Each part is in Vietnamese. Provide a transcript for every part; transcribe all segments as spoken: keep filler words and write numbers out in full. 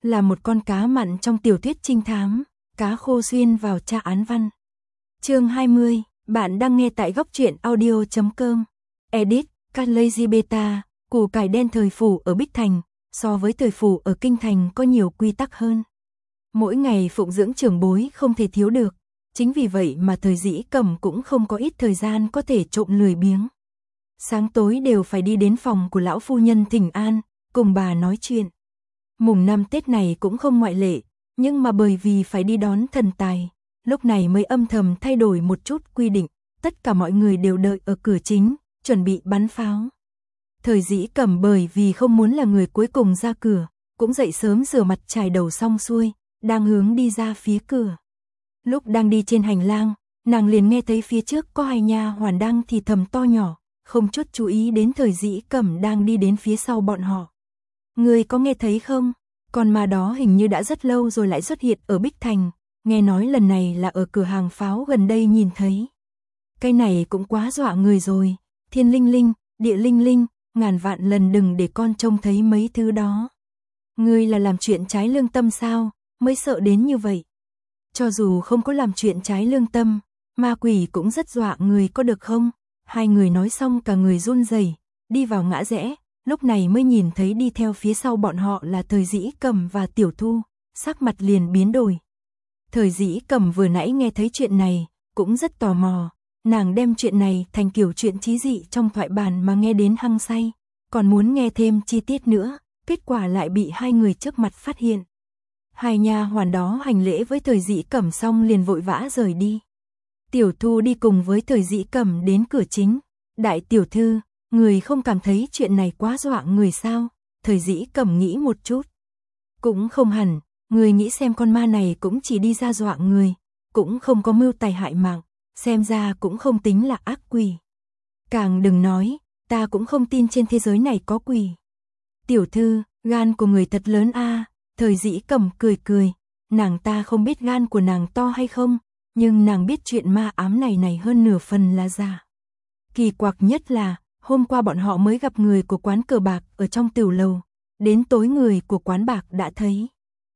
là một con cá mặn trong tiểu thuyết trinh thám, cá khô xuyên vào tra án văn. Chương hai mươi, bạn đang nghe tại góc truyện audio chấm com. Edit, Calazy Beta, củ cải đen thời phủ ở Bích Thành, so với thời phủ ở Kinh Thành có nhiều quy tắc hơn. Mỗi ngày phụng dưỡng trưởng bối không thể thiếu được, chính vì vậy mà Thời Dĩ Cẩm cũng không có ít thời gian có thể trộm lười biếng. Sáng tối đều phải đi đến phòng của lão phu nhân thỉnh an, cùng bà nói chuyện. Mùng năm Tết này cũng không ngoại lệ, nhưng mà bởi vì phải đi đón thần tài, lúc này mới âm thầm thay đổi một chút quy định, tất cả mọi người đều đợi ở cửa chính, chuẩn bị bắn pháo. Thời Dĩ Cẩm bởi vì không muốn là người cuối cùng ra cửa, cũng dậy sớm rửa mặt chải đầu xong xuôi, đang hướng đi ra phía cửa. Lúc đang đi trên hành lang, nàng liền nghe thấy phía trước có hai nha hoàn đang thì thầm to nhỏ, không chút chú ý đến Thời Dĩ Cẩm đang đi đến phía sau bọn họ. Người có nghe thấy không? Con ma đó hình như đã rất lâu rồi lại xuất hiện ở Bích Thành, nghe nói lần này là ở cửa hàng pháo gần đây nhìn thấy. Cái này cũng quá dọa người rồi, thiên linh linh, địa linh linh, ngàn vạn lần đừng để con trông thấy mấy thứ đó. Ngươi là làm chuyện trái lương tâm sao, mới sợ đến như vậy. Cho dù không có làm chuyện trái lương tâm, ma quỷ cũng rất dọa người có được không? Hai người nói xong cả người run rẩy, đi vào ngã rẽ, lúc này mới nhìn thấy đi theo phía sau bọn họ là Thời Dĩ Cẩm và Tiểu Thu, sắc mặt liền biến đổi. Thời Dĩ Cẩm vừa nãy nghe thấy chuyện này, cũng rất tò mò, nàng đem chuyện này thành kiểu chuyện chí dị trong thoại bản mà nghe đến hăng say, còn muốn nghe thêm chi tiết nữa, kết quả lại bị hai người trước mặt phát hiện. Hai nha hoàn đó hành lễ với Thời Dĩ Cẩm xong liền vội vã rời đi. Tiểu Thu đi cùng với Thời Dĩ Cẩm đến cửa chính. Đại tiểu thư, người không cảm thấy chuyện này quá dọa người sao? Thời Dĩ Cẩm nghĩ một chút. Cũng không hẳn, người nghĩ xem con ma này cũng chỉ đi ra dọa người, cũng không có mưu tài hại mạng, xem ra cũng không tính là ác quỷ. Càng đừng nói, ta cũng không tin trên thế giới này có quỷ. Tiểu thư, gan của người thật lớn a. Thời Dĩ Cẩm cười cười, nàng ta không biết gan của nàng to hay không, nhưng nàng biết chuyện ma ám này này hơn nửa phần là giả. Kỳ quặc nhất là, hôm qua bọn họ mới gặp người của quán cờ bạc ở trong tiểu lầu, đến tối người của quán bạc đã thấy.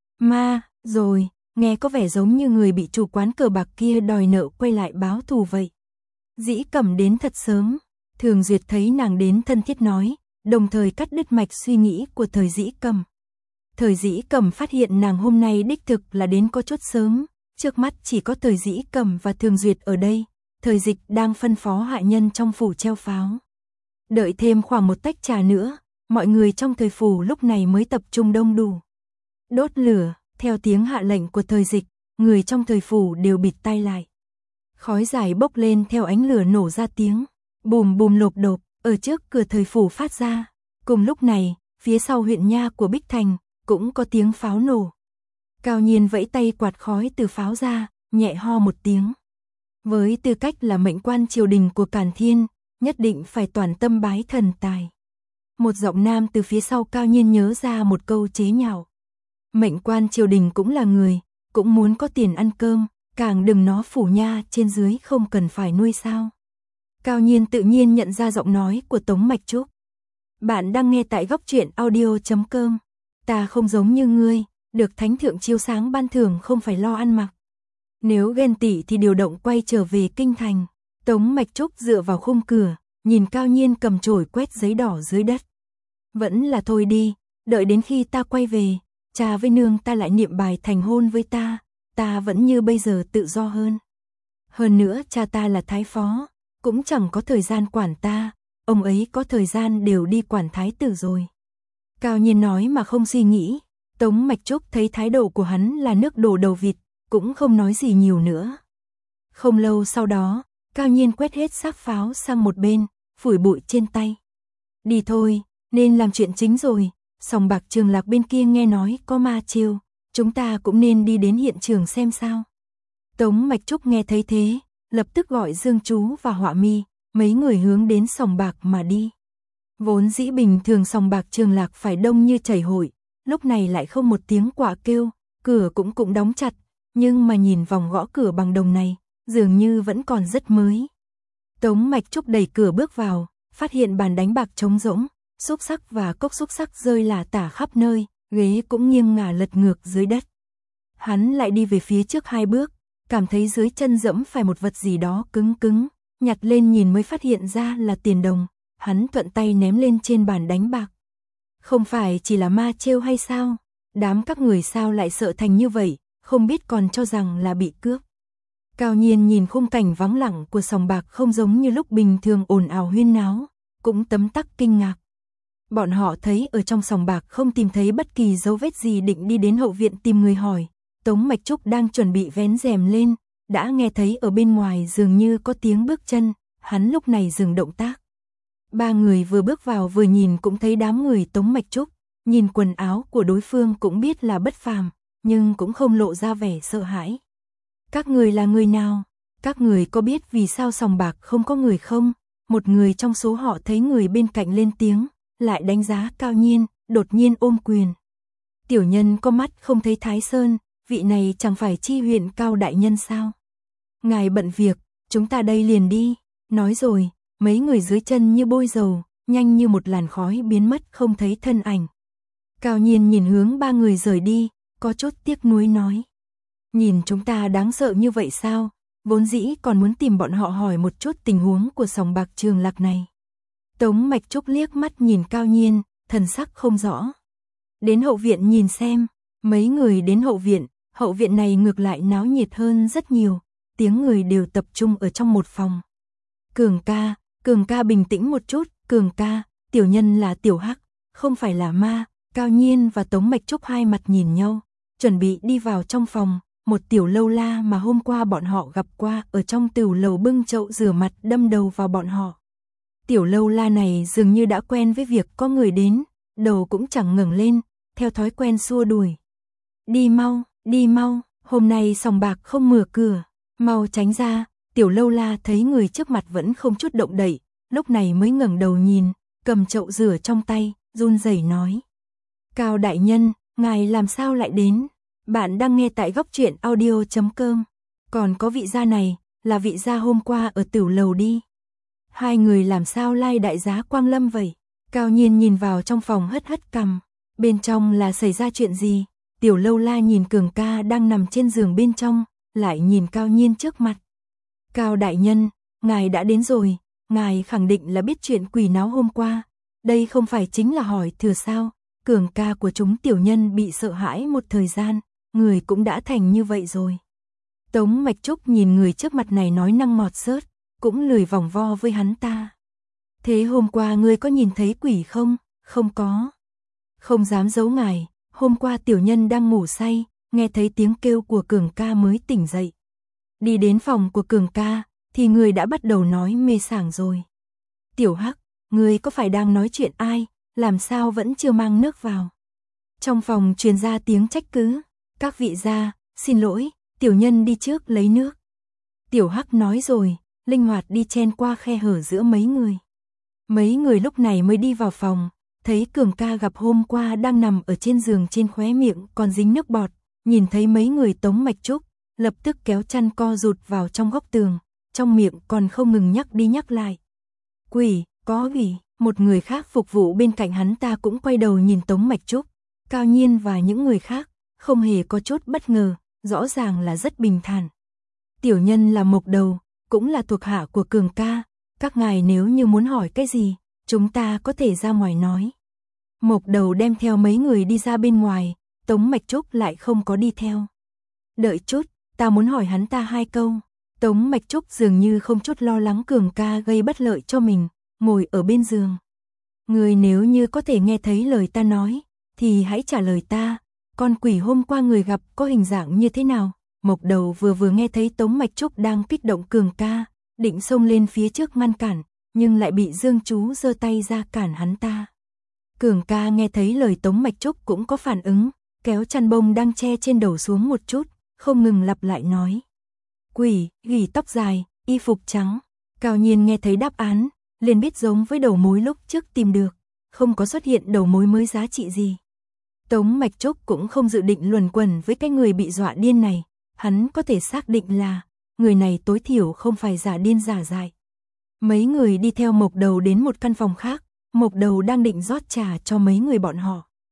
Ma, rồi, nghe có vẻ giống như người bị chủ quán cờ bạc kia đòi nợ quay lại báo thù vậy. Dĩ Cẩm đến thật sớm, Thường Duyệt thấy nàng đến thân thiết nói, đồng thời cắt đứt mạch suy nghĩ của Thời Dĩ Cẩm. Thời Dĩ Cẩm phát hiện nàng hôm nay đích thực là đến có chút sớm, trước mắt chỉ có Thời Dĩ Cẩm và Thường Duyệt ở đây, Thời Dịch đang phân phó hạ nhân trong phủ treo pháo. Đợi thêm khoảng một tách trà nữa, mọi người trong Thời phủ lúc này mới tập trung đông đủ. Đốt lửa, theo tiếng hạ lệnh của Thời Dịch, người trong Thời phủ đều bịt tai lại. Khói dài bốc lên theo ánh lửa nổ ra tiếng, bùm bùm lộp độp, ở trước cửa Thời phủ phát ra. Cùng lúc này, phía sau huyện nha của Bích Thành, cũng có tiếng pháo nổ. Cao Nhiên vẫy tay quạt khói từ pháo ra, nhẹ ho một tiếng. Với tư cách là mệnh quan triều đình của Càn Thiên, nhất định phải toàn tâm bái thần tài. Một giọng nam từ phía sau Cao Nhiên nhớ ra một câu chế nhạo. Mệnh quan triều đình cũng là người, cũng muốn có tiền ăn cơm, càng đừng nó phủ nha trên dưới không cần phải nuôi sao. Cao Nhiên tự nhiên nhận ra giọng nói của Tống Mạch Trúc. Bạn đang nghe tại góc truyện audio chấm com. Ta không giống như ngươi, được thánh thượng chiếu sáng ban thưởng không phải lo ăn mặc. Nếu ghen tị thì điều động quay trở về kinh thành. Tống Mạch Trúc dựa vào khung cửa, nhìn Cao Nhiên cầm chổi quét giấy đỏ dưới đất. Vẫn là thôi đi, đợi đến khi ta quay về, cha với nương ta lại niệm bài thành hôn với ta, ta vẫn như bây giờ tự do hơn. Hơn nữa cha ta là thái phó, cũng chẳng có thời gian quản ta, ông ấy có thời gian đều đi quản thái tử rồi. Cao Nhiên nói mà không suy nghĩ, Tống Mạch Trúc thấy thái độ của hắn là nước đổ đầu vịt, cũng không nói gì nhiều nữa. Không lâu sau đó, Cao Nhiên quét hết xác pháo sang một bên, phủi bụi trên tay. Đi thôi, nên làm chuyện chính rồi, sòng bạc Trường Lạc bên kia nghe nói có ma chiêu, chúng ta cũng nên đi đến hiện trường xem sao. Tống Mạch Trúc nghe thấy thế, lập tức gọi Dương Chú và Họa Mi, mấy người hướng đến sòng bạc mà đi. Vốn dĩ bình thường sòng bạc Trường Lạc phải đông như chảy hội, lúc này lại không một tiếng quạ kêu, cửa cũng cũng đóng chặt, nhưng mà nhìn vòng gõ cửa bằng đồng này, dường như vẫn còn rất mới. Tống Mạch Trúc đẩy cửa bước vào, phát hiện bàn đánh bạc trống rỗng, xúc xắc và cốc xúc xắc rơi lả tả khắp nơi, ghế cũng nghiêng ngả lật ngược dưới đất. Hắn lại đi về phía trước hai bước, cảm thấy dưới chân dẫm phải một vật gì đó cứng cứng, nhặt lên nhìn mới phát hiện ra là tiền đồng, hắn thuận tay ném lên trên bàn đánh bạc. Không phải chỉ là ma trêu hay sao? Đám các người sao lại sợ thành như vậy, không biết còn cho rằng là bị cướp. Cao Nhiên nhìn khung cảnh vắng lặng của sòng bạc không giống như lúc bình thường ồn ào huyên náo, cũng tấm tắc kinh ngạc. Bọn họ thấy ở trong sòng bạc không tìm thấy bất kỳ dấu vết gì, định đi đến hậu viện tìm người hỏi. Tống Mạch Trúc đang chuẩn bị vén rèm lên, đã nghe thấy ở bên ngoài dường như có tiếng bước chân, hắn lúc này dừng động tác. Ba người vừa bước vào vừa nhìn cũng thấy đám người Tống Mạch Trúc, nhìn quần áo của đối phương cũng biết là bất phàm, nhưng cũng không lộ ra vẻ sợ hãi. Các người là người nào? Các người có biết vì sao sòng bạc không có người không? Một người trong số họ thấy người bên cạnh lên tiếng, lại đánh giá Cao Nhiên, đột nhiên ôm quyền. Tiểu nhân có mắt không thấy Thái Sơn, vị này chẳng phải Chi huyện Cao đại nhân sao? Ngài bận việc, chúng ta đây liền đi. Nói rồi, mấy người dưới chân như bôi dầu, nhanh như một làn khói biến mất không thấy thân ảnh. Cao Nhiên nhìn hướng ba người rời đi, có chút tiếc nuối nói. Nhìn chúng ta đáng sợ như vậy sao? Vốn dĩ còn muốn tìm bọn họ hỏi một chút tình huống của sòng bạc Trường Lạc này. Tống Mạch Trúc liếc mắt nhìn Cao Nhiên, thần sắc không rõ. Đến hậu viện nhìn xem, mấy người đến hậu viện, hậu viện này ngược lại náo nhiệt hơn rất nhiều, tiếng người đều tập trung ở trong một phòng. Cường ca, Cường ca bình tĩnh một chút, Cường ca, tiểu nhân là Tiểu Hắc, không phải là ma. Cao Nhiên và Tống Mạch Trúc hai mặt nhìn nhau, chuẩn bị đi vào trong phòng, một tiểu lâu la mà hôm qua bọn họ gặp qua ở trong tiểu lầu bưng chậu rửa mặt đâm đầu vào bọn họ. Tiểu lâu la này dường như đã quen với việc có người đến, đầu cũng chẳng ngẩng lên, theo thói quen xua đuổi. Đi mau, đi mau, hôm nay sòng bạc không mở cửa, mau tránh ra. Tiểu lâu la thấy người trước mặt vẫn không chút động đậy, lúc này mới ngẩng đầu nhìn, cầm chậu rửa trong tay, run rẩy nói. Cao đại nhân, ngài làm sao lại đến? Bạn đang nghe tại góc truyện audio chấm com. Còn có vị gia này, là vị gia hôm qua ở tiểu lầu đi. Hai người làm sao lai đại giá Quang Lâm vậy? Cao Nhiên nhìn vào trong phòng hất hất cằm. Bên trong là xảy ra chuyện gì? Tiểu lâu la nhìn Cường ca đang nằm trên giường bên trong, lại nhìn Cao Nhiên trước mặt. Cao đại nhân, ngài đã đến rồi, ngài khẳng định là biết chuyện quỷ náo hôm qua. Đây không phải chính là hỏi thừa sao? Cường ca của chúng tiểu nhân bị sợ hãi một thời gian, người cũng đã thành như vậy rồi. Tống Mạch Trúc nhìn người trước mặt này nói năng ngọt xớt, cũng lười vòng vo với hắn ta. Thế hôm qua ngươi có nhìn thấy quỷ không? Không có. Không dám giấu ngài, hôm qua tiểu nhân đang ngủ say, nghe thấy tiếng kêu của Cường ca mới tỉnh dậy. Đi đến phòng của Cường ca, thì người đã bắt đầu nói mê sảng rồi. Tiểu Hắc, ngươi có phải đang nói chuyện ai? Làm sao vẫn chưa mang nước vào? Trong phòng truyền ra tiếng trách cứ. Các vị gia, xin lỗi, tiểu nhân đi trước lấy nước. Tiểu Hắc nói rồi, linh hoạt đi chen qua khe hở giữa mấy người. Mấy người lúc này mới đi vào phòng, thấy Cường ca gặp hôm qua đang nằm ở trên giường, trên khóe miệng còn dính nước bọt, nhìn thấy mấy người Tống Mạch Trúc, lập tức kéo chăn co rụt vào trong góc tường, trong miệng còn không ngừng nhắc đi nhắc lại. Quỷ, có quỷ. Một người khác phục vụ bên cạnh hắn ta cũng quay đầu nhìn Tống Mạch Trúc, Cao Nhiên và những người khác, không hề có chút bất ngờ, rõ ràng là rất bình thản. Tiểu nhân là Mộc Đầu, cũng là thuộc hạ của Cường ca, các ngài nếu như muốn hỏi cái gì, chúng ta có thể ra ngoài nói. Mộc Đầu đem theo mấy người đi ra bên ngoài, Tống Mạch Trúc lại không có đi theo. Đợi chút, ta muốn hỏi hắn ta hai câu. Tống Mạch Trúc dường như không chút lo lắng Cường ca gây bất lợi cho mình, ngồi ở bên giường. Người nếu như có thể nghe thấy lời ta nói, thì hãy trả lời ta, con quỷ hôm qua người gặp có hình dạng như thế nào? Mộc Đầu vừa vừa nghe thấy Tống Mạch Trúc đang kích động Cường ca, định xông lên phía trước ngăn cản, nhưng lại bị Dương Chú giơ tay ra cản hắn ta. Cường ca nghe thấy lời Tống Mạch Trúc cũng có phản ứng, kéo chăn bông đang che trên đầu xuống một chút, không ngừng lặp lại nói. Quỷ, gỉ tóc dài, y phục trắng. Cao Nhiên nghe thấy đáp án, liền biết giống với đầu mối lúc trước tìm được, không có xuất hiện đầu mối mới giá trị gì. Tống Mạch Trúc cũng không dự định luẩn quẩn với cái người bị dọa điên này, hắn có thể xác định là người này tối thiểu không phải giả điên giả dại. Mấy người đi theo Mộc Đầu đến một căn phòng khác, Mộc Đầu đang định rót trà cho mấy người bọn họ.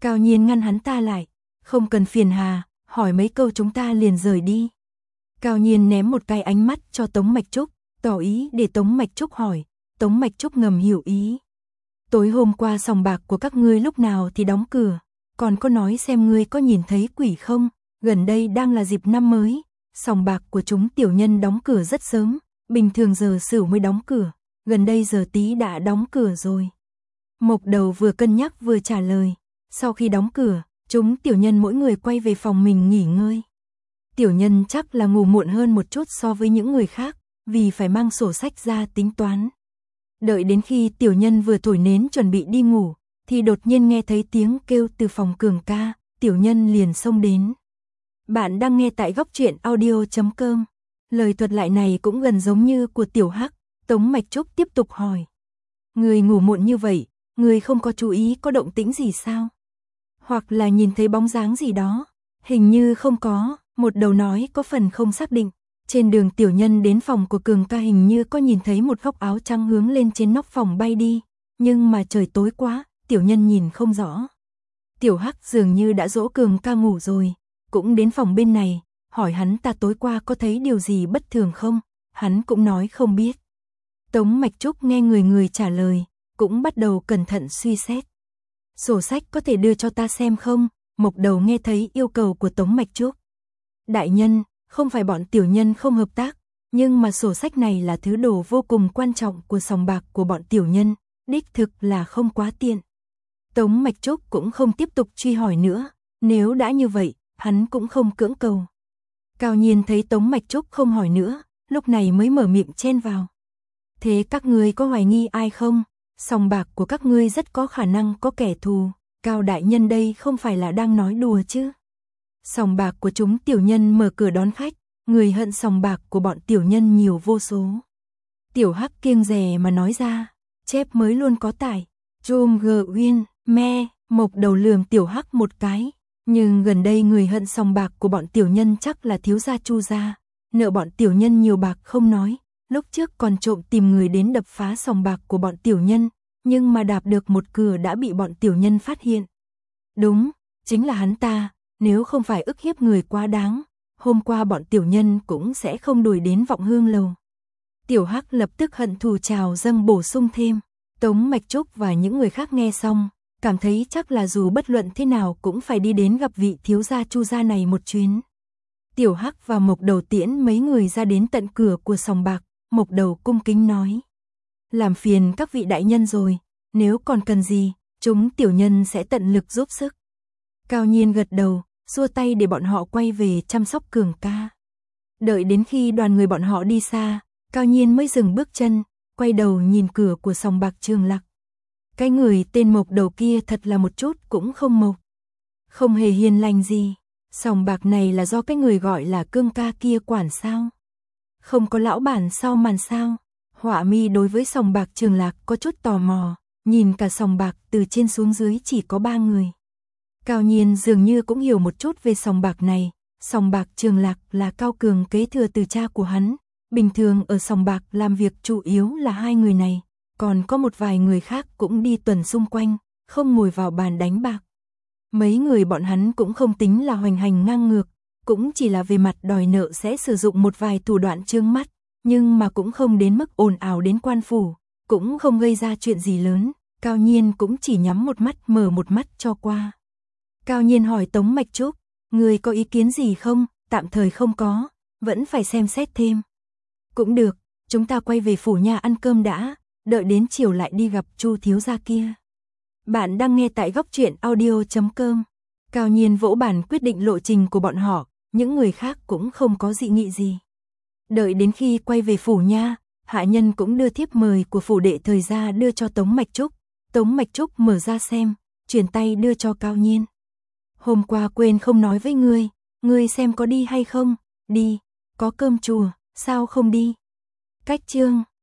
Cao Nhiên ngăn hắn ta lại, không cần phiền hà, hỏi mấy câu chúng ta liền rời đi. Cao Nhiên ném một cái ánh mắt cho Tống Mạch Trúc, tỏ ý để Tống Mạch Trúc hỏi. Tống Mạch Trúc ngầm hiểu ý. Tối hôm qua sòng bạc của các ngươi lúc nào thì đóng cửa, còn có nói xem ngươi có nhìn thấy quỷ không, gần đây đang là dịp năm mới, sòng bạc của chúng tiểu nhân đóng cửa rất sớm, bình thường giờ Sửu mới đóng cửa, gần đây giờ Tý đã đóng cửa rồi. Mộc Đầu vừa cân nhắc vừa trả lời, sau khi đóng cửa, chúng tiểu nhân mỗi người quay về phòng mình nghỉ ngơi. Tiểu nhân chắc là ngủ muộn hơn một chút so với những người khác, vì phải mang sổ sách ra tính toán. Đợi đến khi tiểu nhân vừa thổi nến chuẩn bị đi ngủ, thì đột nhiên nghe thấy tiếng kêu từ phòng Cường ca, tiểu nhân liền xông đến. Bạn đang nghe tại góc truyện audio chấm com. Lời thuật lại này cũng gần giống như của Tiểu Hắc. Tống Mạch Trúc tiếp tục hỏi. Người ngủ muộn như vậy, người không có chú ý có động tĩnh gì sao? Hoặc là nhìn thấy bóng dáng gì đó? Hình như không có, Một Đầu nói có phần không xác định. Trên đường tiểu nhân đến phòng của Cường ca hình như có nhìn thấy một góc áo trắng hướng lên trên nóc phòng bay đi, nhưng mà trời tối quá, tiểu nhân nhìn không rõ. Tiểu Hắc dường như đã dỗ Cường ca ngủ rồi, cũng đến phòng bên này, hỏi hắn ta tối qua có thấy điều gì bất thường không, hắn cũng nói không biết. Tống Mạch Trúc nghe người người trả lời, cũng bắt đầu cẩn thận suy xét. Sổ sách có thể đưa cho ta xem không? Mộc Đầu nghe thấy yêu cầu của Tống Mạch Trúc. Đại nhân, không phải bọn tiểu nhân không hợp tác, nhưng mà sổ sách này là thứ đồ vô cùng quan trọng của sòng bạc của bọn tiểu nhân, đích thực là không quá tiện. Tống Mạch Trúc cũng không tiếp tục truy hỏi nữa, nếu đã như vậy, hắn cũng không cưỡng cầu. Cao Nhiên thấy Tống Mạch Trúc không hỏi nữa, lúc này mới mở miệng chen vào. Thế các ngươi có hoài nghi ai không? Sòng bạc của các ngươi rất có khả năng có kẻ thù, Cao đại nhân đây không phải là đang nói đùa chứ? Sòng bạc của chúng tiểu nhân mở cửa đón khách, người hận sòng bạc của bọn tiểu nhân nhiều vô số. Tiểu Hắc kiêng dè mà nói ra, chép mới luôn có tải. Chôm gờ uyên, me, Mộc Đầu lườm Tiểu Hắc một cái. Nhưng gần đây người hận sòng bạc của bọn tiểu nhân chắc là thiếu gia Chu gia, nợ bọn tiểu nhân nhiều bạc không nói, lúc trước còn trộm tìm người đến đập phá sòng bạc của bọn tiểu nhân, nhưng mà đạp được một cửa đã bị bọn tiểu nhân phát hiện. Đúng, chính là hắn ta, nếu không phải ức hiếp người quá đáng, hôm qua bọn tiểu nhân cũng sẽ không đuổi đến Vọng Hương lầu. Tiểu Hắc lập tức hận thù trào dâng bổ sung thêm. Tống Mạch Trúc và những người khác nghe xong, cảm thấy chắc là dù bất luận thế nào cũng phải đi đến gặp vị thiếu gia Chu gia này một chuyến. Tiểu Hắc và Mộc Đầu tiễn mấy người ra đến tận cửa của sòng bạc, Mộc Đầu cung kính nói. Làm phiền các vị đại nhân rồi, nếu còn cần gì, chúng tiểu nhân sẽ tận lực giúp sức. Cao Nhiên gật đầu, xua tay để bọn họ quay về chăm sóc Cường ca. Đợi đến khi đoàn người bọn họ đi xa, Cao Nhiên mới dừng bước chân, quay đầu nhìn cửa của sòng bạc Trường Lạc. Cái người tên Mộc Đầu kia thật là một chút cũng không mộc. Không hề hiền lành gì. Sòng bạc này là do cái người gọi là Cương ca kia quản sao? Không có lão bản sau màn sao? Họa Mi đối với sòng bạc Trường Lạc có chút tò mò, nhìn cả sòng bạc từ trên xuống dưới chỉ có ba người. Cao Nhiên dường như cũng hiểu một chút về sòng bạc này, sòng bạc Trường Lạc là Cao Cường kế thừa từ cha của hắn, bình thường ở sòng bạc làm việc chủ yếu là hai người này, còn có một vài người khác cũng đi tuần xung quanh, không ngồi vào bàn đánh bạc. Mấy người bọn hắn cũng không tính là hoành hành ngang ngược, cũng chỉ là về mặt đòi nợ sẽ sử dụng một vài thủ đoạn trương mắt, nhưng mà cũng không đến mức ồn ào đến quan phủ, cũng không gây ra chuyện gì lớn, Cao Nhiên cũng chỉ nhắm một mắt mở một mắt cho qua. Cao Nhiên hỏi Tống Mạch Trúc, người có ý kiến gì không? Tạm thời không có, vẫn phải xem xét thêm. Cũng được, chúng ta quay về phủ nhà ăn cơm đã, đợi đến chiều lại đi gặp Chu thiếu gia kia. Bạn đang nghe tại góc truyện audio chấm com. Cao Nhiên vỗ bàn quyết định lộ trình của bọn họ, những người khác cũng không có dị nghị gì. Đợi đến khi quay về phủ nha, hạ nhân cũng đưa thiếp mời của phủ đệ thời gia đưa cho Tống Mạch Trúc. Tống Mạch Trúc mở ra xem, chuyển tay đưa cho Cao Nhiên. Hôm qua quên không nói với ngươi, ngươi xem có đi hay không? Đi, có cơm chùa, sao không đi? Cách chương